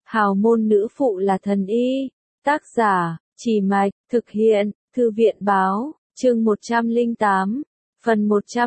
Hào môn nữ phụ là thần y. Tác giả, Trì Mạch, thực hiện, Thư viện báo, chương 108, phần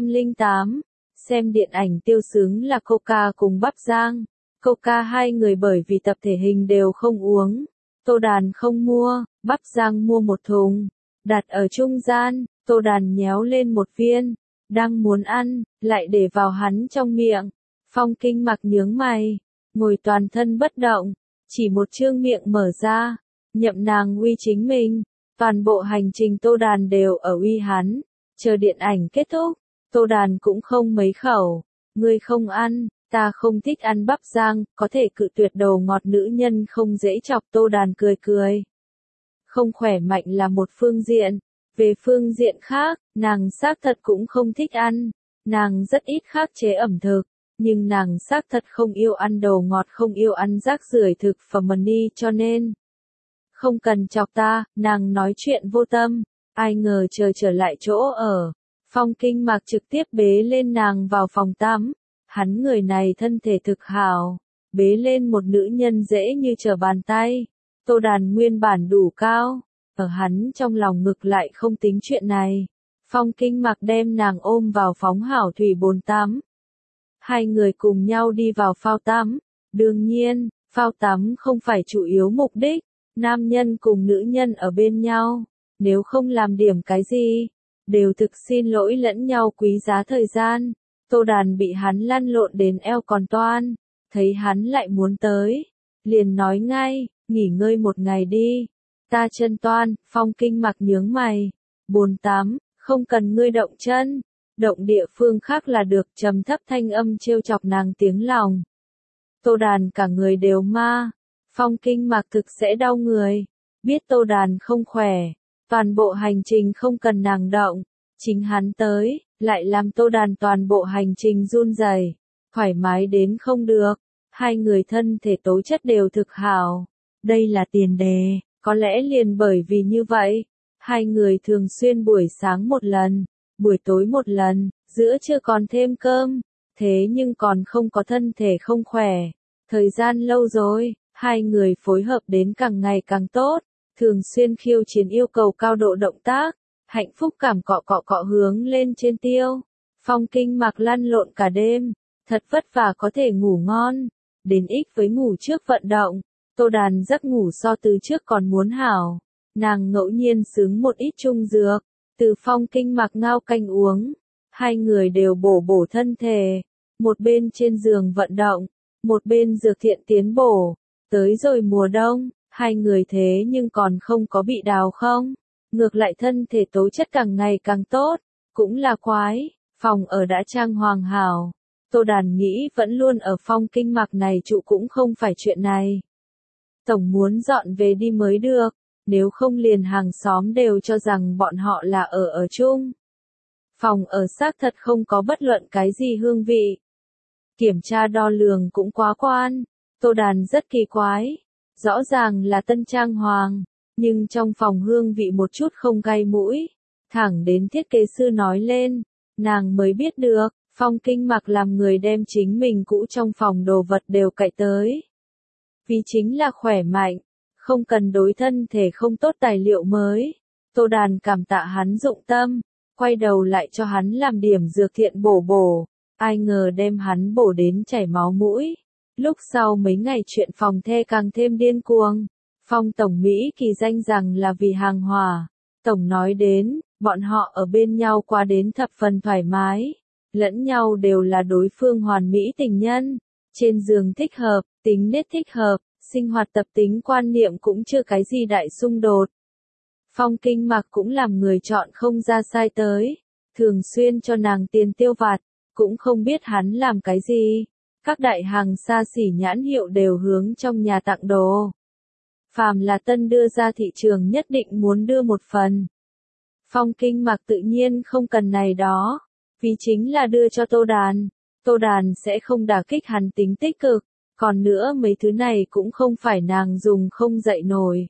108. Xem điện ảnh tiêu sướng là Coca cùng Bắp Giang. Coca hai người bởi vì tập thể hình đều không uống. Tô Đàn không mua, Bắp Giang mua một thùng, đặt ở trung gian, Tô Đàn nhéo lên một viên, đang muốn ăn, lại để vào hắn trong miệng. Phong Kinh Mặc nhướng mày, ngồi toàn thân bất động, chỉ một trương miệng mở ra, nhậm nàng uy chính mình. Toàn bộ hành trình Tô Đàn đều ở uy hắn, chờ điện ảnh kết thúc, Tô Đàn cũng không mấy khẩu. Ngươi không ăn, ta không thích ăn Bắp Giang, có thể cự tuyệt đồ ngọt nữ nhân không dễ chọc. Tô Đàn cười cười. Không khỏe mạnh là một phương diện, về phương diện khác, nàng xác thật cũng không thích ăn. Nàng rất ít khắc chế ẩm thực, nhưng nàng xác thật không yêu ăn đồ ngọt, không yêu ăn rác rưởi thực phẩm mani, cho nên không cần chọc ta. Nàng nói chuyện vô tâm, ai ngờ chờ trở lại chỗ ở, Phong Kinh Mặc trực tiếp bế lên nàng vào phòng tắm. Hắn người này thân thể thực hảo, bế lên một nữ nhân dễ như trở bàn tay. Tô Đàn nguyên bản đủ cao, ở hắn trong lòng ngực lại không tính chuyện này. Phong Kinh Mặc đem nàng ôm vào phóng hảo thủy bồn tắm. Hai người cùng nhau đi vào phao tắm. Đương nhiên, phao tắm không phải chủ yếu mục đích. Nam nhân cùng nữ nhân ở bên nhau, nếu không làm điểm cái gì, đều thực xin lỗi lẫn nhau quý giá thời gian. Tô Đàn bị hắn lăn lộn đến eo còn toan, thấy hắn lại muốn tới, liền nói ngay, nghỉ ngơi một ngày đi, ta chân toan. Phong Kinh Mặc nhướng mày, bồn tắm, không cần ngươi động chân, động địa phương khác là được. Trầm thấp thanh âm trêu chọc nàng tiếng lòng. Tô Đàn cả người đều ma. Phong Kinh Mặc thực sẽ đau người, biết Tô Đàn không khỏe, toàn bộ hành trình không cần nàng động, chính hắn tới, lại làm Tô Đàn toàn bộ hành trình run rẩy, thoải mái đến không được. Hai người thân thể tố chất đều thực hảo, đây là tiền đề, có lẽ liền bởi vì như vậy, hai người thường xuyên buổi sáng một lần, buổi tối một lần, giữa trưa còn thêm cơm, thế nhưng còn không có thân thể không khỏe. Thời gian lâu rồi, hai người phối hợp đến càng ngày càng tốt, thường xuyên khiêu chiến yêu cầu cao độ động tác, hạnh phúc cảm cọ cọ cọ hướng lên trên tiêu. Phong Kinh Mặc lăn lộn cả đêm, thật vất vả có thể ngủ ngon, đến ích với ngủ trước vận động. Tô Đàn giấc ngủ so từ trước còn muốn hảo, nàng ngẫu nhiên xứng một ít trung dược, từ Phong Kinh Mặc ngao canh uống, hai người đều bổ bổ thân thể, một bên trên giường vận động, một bên dược thiện tiến bổ. Tới rồi mùa đông, hai người thế nhưng còn không có bị đào không, ngược lại thân thể tố chất càng ngày càng tốt, cũng là quái. Phòng ở đã trang hoàng hảo, Tô Đàn nghĩ vẫn luôn ở Phong Kinh Mặc này trụ cũng không phải chuyện này. Tổng muốn dọn về đi mới được, nếu không liền hàng xóm đều cho rằng bọn họ là ở chung. Phòng ở xác thật không có bất luận cái gì hương vị. Kiểm tra đo lường cũng quá quan. Tô Đàn rất kỳ quái, rõ ràng là tân trang hoàng, nhưng trong phòng hương vị một chút không gai mũi, thẳng đến thiết kế sư nói lên, nàng mới biết được, Phong Kinh Mặc làm người đem chính mình cũ trong phòng đồ vật đều cậy tới. Vì chính là khỏe mạnh, không cần đối thân thể không tốt tài liệu mới. Tô Đàn cảm tạ hắn dụng tâm, quay đầu lại cho hắn làm điểm dược thiện bổ bổ, ai ngờ đem hắn bổ đến chảy máu mũi. Lúc sau mấy ngày chuyện phòng the càng thêm điên cuồng. Phong Tổng Mỹ kỳ danh rằng là vì hàng hòa. Tổng nói đến, bọn họ ở bên nhau qua đến thập phần thoải mái. Lẫn nhau đều là đối phương hoàn mỹ tình nhân. Trên giường thích hợp, tính nết thích hợp, sinh hoạt tập tính quan niệm cũng chưa cái gì đại xung đột. Phong Kinh Mặc cũng làm người chọn không ra sai tới. Thường xuyên cho nàng tiền tiêu vặt, cũng không biết hắn làm cái gì. Các đại hàng xa xỉ nhãn hiệu đều hướng trong nhà tặng đồ. Phàm là tân đưa ra thị trường nhất định muốn đưa một phần. Phong Kinh Mặc tự nhiên không cần này đó, vì chính là đưa cho Tô Đàn. Tô Đàn sẽ không đả kích hắn tính tích cực, còn nữa mấy thứ này cũng không phải nàng dùng không dậy nổi.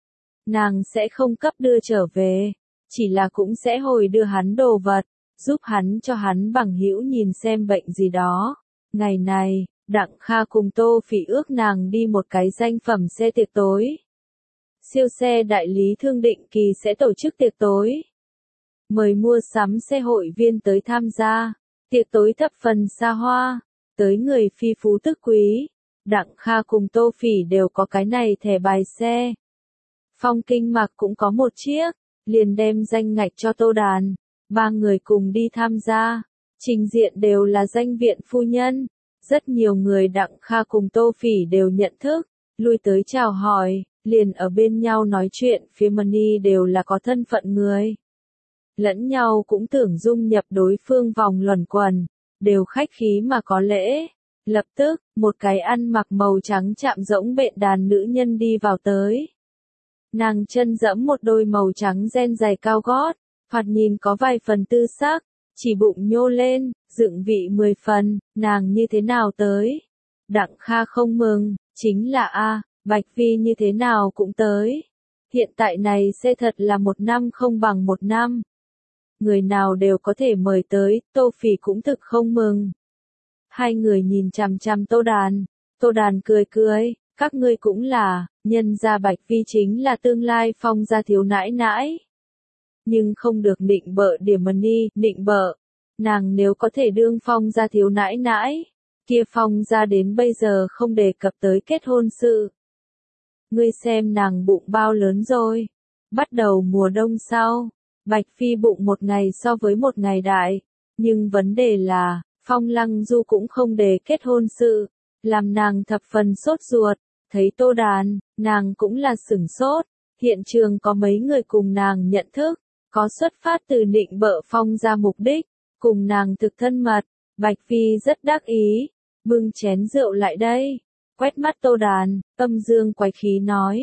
Nàng sẽ không cấp đưa trở về, chỉ là cũng sẽ hồi đưa hắn đồ vật, giúp hắn cho hắn bằng hữu nhìn xem bệnh gì đó. Ngày này, Đặng Kha cùng Tô Phỉ ước nàng đi một cái danh phẩm xe tiệc tối. Siêu xe đại lý Thương định kỳ sẽ tổ chức tiệc tối. Mời mua sắm xe hội viên tới tham gia. Tiệc tối thập phần xa hoa. Tới người phi phú tức quý. Đặng Kha cùng Tô Phỉ đều có cái này thẻ bài xe. Phong Kinh Mạc cũng có một chiếc. Liền đem danh ngạch cho Tô Đàn. Ba người cùng đi tham gia. Trình diện đều là danh viện phu nhân. Rất nhiều người Đặng Kha cùng Tô Phỉ đều nhận thức. Lui tới chào hỏi. Liền ở bên nhau nói chuyện, phía Money đều là có thân phận người. Lẫn nhau cũng tưởng dung nhập đối phương vòng luẩn quẩn, đều khách khí mà có lễ. Lập tức, một cái ăn mặc màu trắng chạm rỗng bện đàn nữ nhân đi vào tới. Nàng chân dẫm một đôi màu trắng ren giày cao gót, thoạt nhìn có vài phần tư sắc, chỉ bụng nhô lên, dựng vị 10 phần, nàng như thế nào tới? Đặng Kha không mừng, chính là Bạch Phi như thế nào cũng tới. Hiện tại này xe thật là 1 năm không bằng 1 năm. Người nào đều có thể mời tới, Tô Phỉ cũng thực không mừng. Hai người nhìn chằm chằm Tô Đàn cười cười, các ngươi cũng là, nhân gia Bạch Phi chính là tương lai Phong gia thiếu nãi nãi. Nhưng không được nịnh bợ điểm Money, nịnh bợ. Nàng nếu có thể đương Phong gia thiếu nãi nãi, kia Phong gia đến bây giờ không đề cập tới kết hôn sự. Ngươi xem nàng bụng bao lớn rồi. Bắt đầu mùa đông sau, Bạch Phi bụng một ngày so với một ngày đại. Nhưng vấn đề là, Phong Lăng Du cũng không đề kết hôn sự. Làm nàng thập phần sốt ruột. Thấy Tô Đàn, nàng cũng là sửng sốt. Hiện trường có mấy người cùng nàng nhận thức. Có xuất phát từ nịnh bợ Phong ra mục đích. Cùng nàng thực thân mật. Bạch Phi rất đắc ý. Bưng chén rượu lại đây. Quét mắt Tô Đàn, âm dương quái khí nói.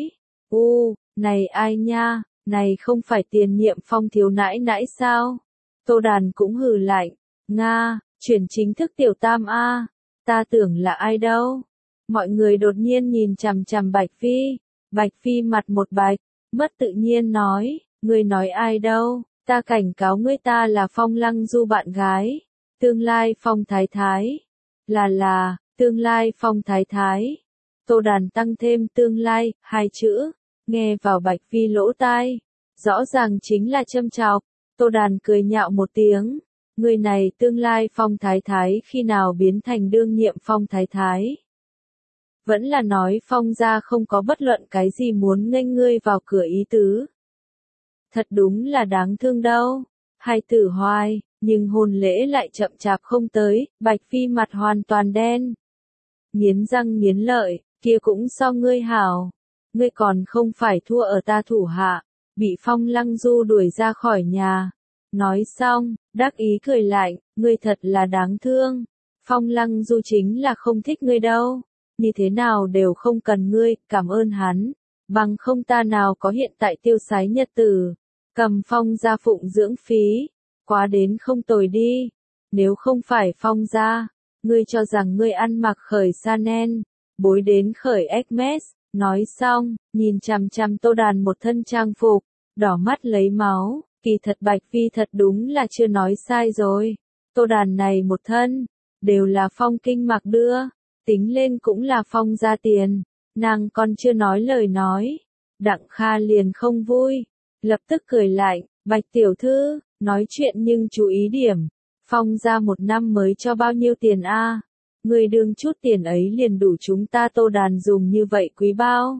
Này ai nha, này không phải tiền nhiệm Phong thiếu nãi nãi sao? Tô Đàn cũng hừ lạnh. Nga, chuyển chính thức tiểu tam ta tưởng là ai đâu? Mọi người đột nhiên nhìn chằm chằm Bạch Phi. Bạch Phi mặt một bạch, mất tự nhiên nói. Ngươi nói ai đâu? Ta cảnh cáo ngươi, ta là Phong Lăng Du bạn gái. Tương lai Phong thái thái. Là, tương lai Phong thái thái. Tô Đàn tăng thêm tương lai, 2 chữ, nghe vào Bạch Phi lỗ tai. Rõ ràng chính là châm chọc. Tô Đàn cười nhạo một tiếng. Người này tương lai Phong thái thái khi nào biến thành đương nhiệm Phong thái thái. Vẫn là nói Phong gia không có bất luận cái gì muốn nghênh ngươi vào cửa ý tứ. Thật đúng là đáng thương đâu. Hai tử hoài, nhưng hôn lễ lại chậm chạp không tới, Bạch Phi mặt hoàn toàn đen. Nghiến răng nghiến lợi, kia cũng so ngươi hảo. Ngươi còn không phải thua ở ta thủ hạ, bị Phong Lăng Du đuổi ra khỏi nhà. Nói xong, đắc ý cười lại, ngươi thật là đáng thương. Phong Lăng Du chính là không thích ngươi đâu. Như thế nào đều không cần ngươi, cảm ơn hắn. Bằng không ta nào có hiện tại tiêu sái nhật tử. Cầm Phong gia phụng dưỡng phí. Quá đến không tồi đi. Nếu không phải Phong gia, ngươi cho rằng ngươi ăn mặc khởi Chanel, bối đến khởi Hermes. Nói xong, nhìn chằm chằm Tô Đàn một thân trang phục, đỏ mắt lấy máu. Kỳ thật Bạch Phi thật đúng là chưa nói sai rồi. Tô Đàn này một thân, đều là Phong Kinh Mạc đưa, tính lên cũng là Phong ra tiền. Nàng còn chưa nói lời nói. Đặng Kha liền không vui, lập tức cười lại, Bạch tiểu thư, nói chuyện nhưng chú ý điểm. Phong ra 1 năm mới cho bao nhiêu tiền Người đương chút tiền ấy liền đủ chúng ta Tô Đàn dùng như vậy quý bao.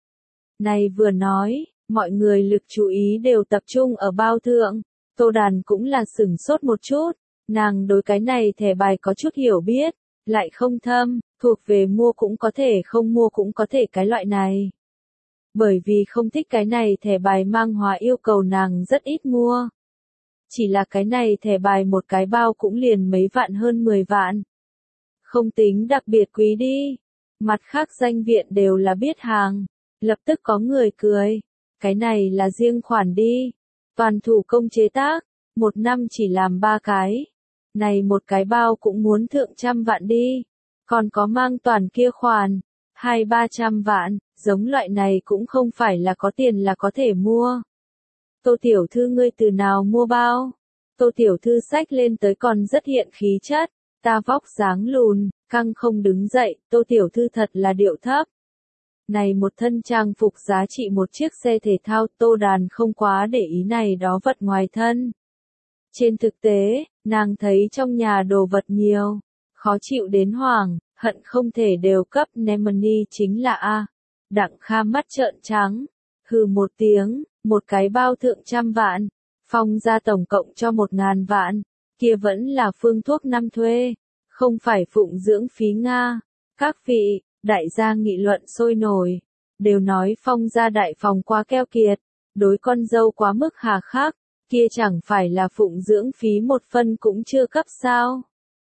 Này vừa nói, mọi người lực chú ý đều tập trung ở bao thượng. Tô Đàn cũng là sửng sốt một chút. Nàng đối cái này thẻ bài có chút hiểu biết, lại không thâm, thuộc về mua cũng có thể không mua cũng có thể cái loại này. Bởi vì không thích cái này thẻ bài mang hóa yêu cầu nàng rất ít mua. Chỉ là cái này thẻ bài một cái bao cũng liền mấy vạn hơn 10 vạn. Không tính đặc biệt quý đi. Mặt khác danh viện đều là biết hàng. Lập tức có người cười. Cái này là riêng khoản đi. Toàn thủ công chế tác. 1 năm chỉ làm 3 cái. Này một cái bao cũng muốn thượng trăm vạn đi. Còn có mang toàn kia khoản. 200-300 vạn. Giống loại này cũng không phải là có tiền là có thể mua. Tô tiểu thư ngươi từ nào mua bao? Tô tiểu thư xách lên tới còn rất hiện khí chất. Ta vóc dáng lùn, căng không đứng dậy, Tô tiểu thư thật là điệu thấp. Này một thân trang phục giá trị một chiếc xe thể thao, Tô Đàn không quá để ý này đó vật ngoài thân. Trên thực tế, nàng thấy trong nhà đồ vật nhiều, khó chịu đến hoảng, hận không thể đều cấp Nemani chính là A. Đặng Kha mắt trợn trắng, hừ một tiếng, một cái bao thượng 100 vạn, Phong gia tổng cộng cho 1000 vạn, kia vẫn là phương thuốc năm thuê, không phải phụng dưỡng phí Nga. Các vị, đại gia nghị luận sôi nổi, đều nói Phong gia đại phòng quá keo kiệt, đối con dâu quá mức hà khắc, kia chẳng phải là phụng dưỡng phí một phân cũng chưa cấp sao.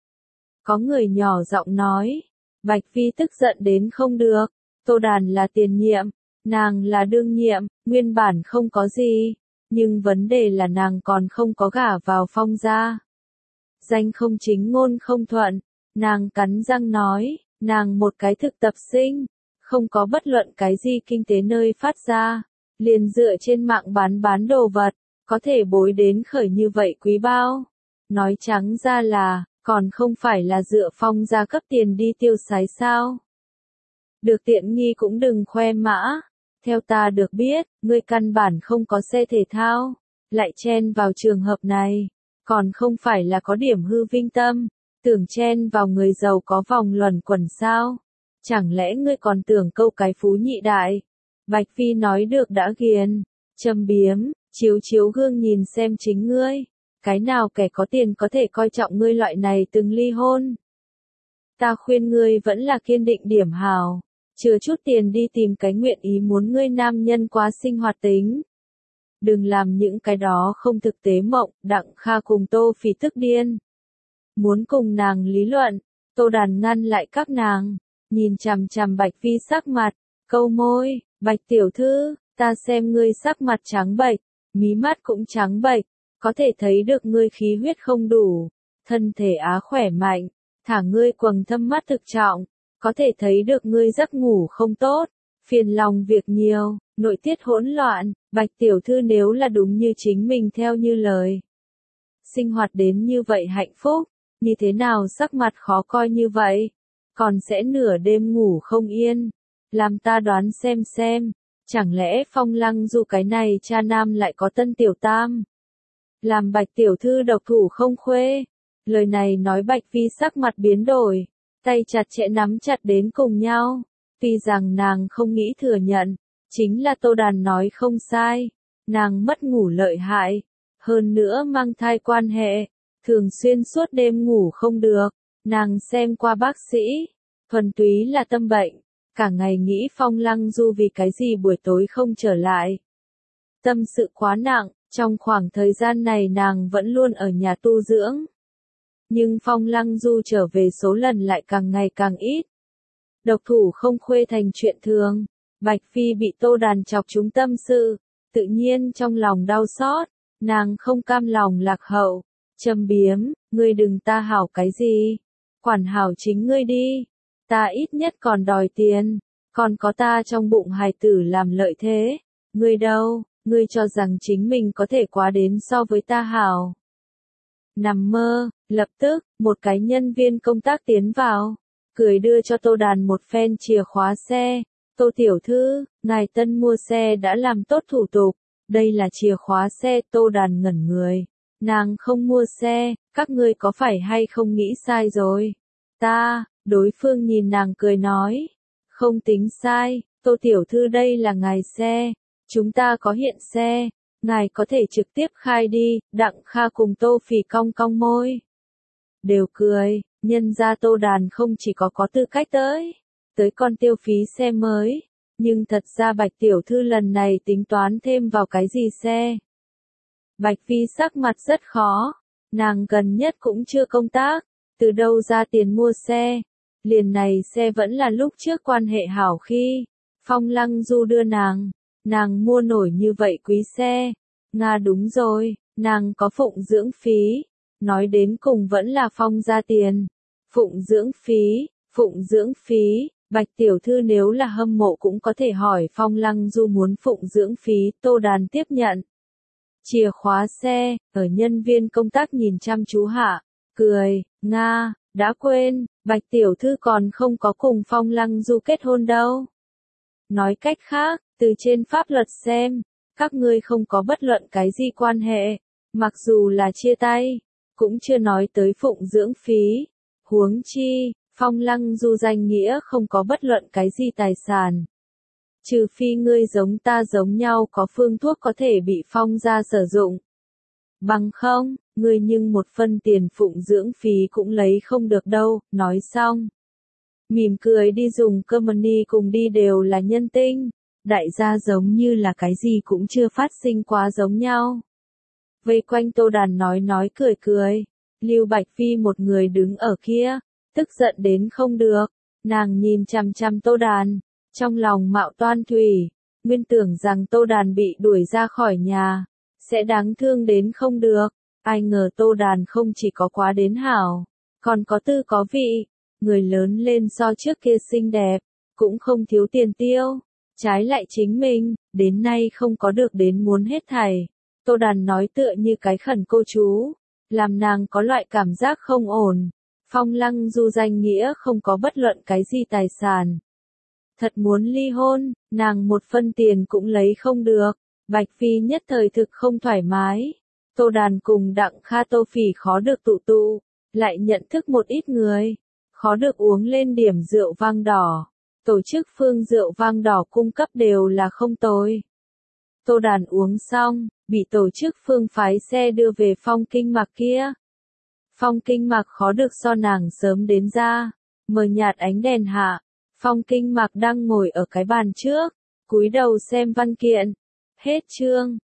Có người nhỏ giọng nói, Bạch Phi tức giận đến không được, Tô Đàn là tiền nhiệm, nàng là đương nhiệm, nguyên bản không có gì, nhưng vấn đề là nàng còn không có gả vào Phong gia. Danh không chính ngôn không thuận, nàng cắn răng nói, nàng một cái thực tập sinh, không có bất luận cái gì kinh tế nơi phát ra, liền dựa trên mạng bán đồ vật, có thể bối đến khởi như vậy quý bao. Nói trắng ra là, còn không phải là dựa Phong gia cấp tiền đi tiêu xài sao. Được tiện nghi cũng đừng khoe mã. Theo ta được biết, ngươi căn bản không có xe thể thao, lại chen vào trường hợp này, còn không phải là có điểm hư vinh tâm, tưởng chen vào người giàu có vòng luẩn quẩn sao? Chẳng lẽ ngươi còn tưởng câu cái phú nhị đại? Bạch Phi nói được đã ghiền, châm biếm, chiếu gương nhìn xem chính ngươi, cái nào kẻ có tiền có thể coi trọng ngươi loại này từng ly hôn? Ta khuyên ngươi vẫn là kiên định điểm hào. Chừa chút tiền đi tìm cái nguyện ý muốn ngươi nam nhân quá sinh hoạt tính. Đừng làm những cái đó không thực tế mộng, Đặng Kha cùng Tô Phỉ tức điên. Muốn cùng nàng lý luận, Tô Đàn ngăn lại các nàng, nhìn chằm chằm Bạch Phi sắc mặt, câu môi, Bạch tiểu thư, ta xem ngươi sắc mặt trắng bệch, mí mắt cũng trắng bệch, có thể thấy được ngươi khí huyết không đủ, thân thể á khỏe mạnh, thả ngươi quầng thâm mắt thực trọng. Có thể thấy được ngươi giấc ngủ không tốt, phiền lòng việc nhiều, nội tiết hỗn loạn, Bạch tiểu thư nếu là đúng như chính mình theo như lời. Sinh hoạt đến như vậy hạnh phúc, như thế nào sắc mặt khó coi như vậy, còn sẽ nửa đêm ngủ không yên, làm ta đoán xem, chẳng lẽ Phong Lăng Du cái này cha nam lại có tân tiểu tam. Làm Bạch tiểu thư độc thủ không khuê, lời này nói Bạch Phi sắc mặt biến đổi. Tay chặt chẽ nắm chặt đến cùng nhau, tuy rằng nàng không nghĩ thừa nhận, chính là Tô Đàn nói không sai, nàng mất ngủ lợi hại, hơn nữa mang thai quan hệ, thường xuyên suốt đêm ngủ không được, nàng xem qua bác sĩ, thuần túy là tâm bệnh, cả ngày nghĩ Phong Lăng Du vì cái gì buổi tối không trở lại. Tâm sự quá nặng, trong khoảng thời gian này nàng vẫn luôn ở nhà tu dưỡng. Nhưng Phong Lăng Du trở về số lần lại càng ngày càng ít. Độc thủ không khuê thành chuyện thường, Bạch Phi bị Tô Đàn chọc trúng tâm sự, tự nhiên trong lòng đau xót, nàng không cam lòng lạc hậu, châm biếm, ngươi đừng ta hảo cái gì, quản hảo chính ngươi đi, ta ít nhất còn đòi tiền, còn có ta trong bụng hài tử làm lợi thế, ngươi đâu, ngươi cho rằng chính mình có thể quá đến so với ta hảo. Nằm mơ, lập tức, một cái nhân viên công tác tiến vào, cười đưa cho Tô Đàn một phen chìa khóa xe. Tô tiểu thư, ngài tân mua xe đã làm tốt thủ tục, đây là chìa khóa xe. Tô Đàn ngẩn người, nàng không mua xe, các ngươi có phải hay không nghĩ sai rồi? Đối phương nhìn nàng cười nói, không tính sai, Tô tiểu thư đây là ngài xe, chúng ta có hiện xe. Ngài có thể trực tiếp khai đi. Đặng Kha cùng Tô Phỉ cong cong môi. Đều cười, nhân ra Tô Đàn không chỉ có tư cách tới con tiêu phí xe mới, nhưng thật ra Bạch tiểu thư lần này tính toán thêm vào cái gì xe. Bạch Phi sắc mặt rất khó, nàng gần nhất cũng chưa công tác, từ đâu ra tiền mua xe, liền này xe vẫn là lúc trước quan hệ hảo khi, Phong Lăng Du đưa nàng mua nổi như vậy quý xe. Nga đúng rồi, nàng có phụng dưỡng phí, nói đến cùng vẫn là Phong ra tiền. Phụng dưỡng phí, Bạch tiểu thư nếu là hâm mộ cũng có thể hỏi Phong Lăng Du muốn phụng dưỡng phí. Tô Đàn tiếp nhận chìa khóa xe, ở nhân viên công tác nhìn chăm chú hạ, cười, Nga, Đã quên, Bạch tiểu thư còn không có cùng Phong Lăng Du kết hôn đâu. Nói cách khác, từ trên pháp luật xem, các ngươi không có bất luận cái gì quan hệ, mặc dù là chia tay, cũng chưa nói tới phụng dưỡng phí. Huống chi, Phong Lăng Du danh nghĩa không có bất luận cái gì tài sản. Trừ phi ngươi giống ta giống nhau có phương thuốc có thể bị Phong gia sử dụng. Bằng không, ngươi nhưng một phân tiền phụng dưỡng phí cũng lấy không được đâu, nói xong. Mỉm cười đi dùng cơm ni cùng đi đều là nhân tinh, đại gia giống như là cái gì cũng chưa phát sinh quá giống nhau. Vây quanh Tô Đàn nói cười cười, Lưu Bạch Phi một người đứng ở kia, tức giận đến không được, nàng nhìn chằm chằm Tô Đàn, trong lòng mạo toan thủy, nguyên tưởng rằng Tô Đàn bị đuổi ra khỏi nhà, sẽ đáng thương đến không được, ai ngờ Tô Đàn không chỉ có quá đến hảo, còn có tư có vị, người lớn lên so trước kia xinh đẹp, cũng không thiếu tiền tiêu, trái lại chính mình, đến nay không có được đến muốn hết thảy. Tô Đàn nói tựa như cái khẩn cô chú, làm nàng có loại cảm giác không ổn. Phong Lăng Du danh nghĩa không có bất luận cái gì tài sản. Thật muốn ly hôn, nàng một phân tiền cũng lấy không được. Bạch Phi nhất thời thực không thoải mái. Tô Đàn cùng Đặng Kha Tô Phỉ khó được tụ, lại nhận thức một ít người. Khó được uống lên điểm rượu vang đỏ. Tổ chức phương rượu vang đỏ cung cấp đều là không tồi. Tô Đàn uống xong, bị tổ chức phương phái xe đưa về Phong Kinh Mạc kia. Phong Kinh Mạc khó được so nàng sớm đến ra, mờ nhạt ánh đèn hạ, Phong Kinh Mạc đang ngồi ở cái bàn trước, cúi đầu xem văn kiện. Hết chương.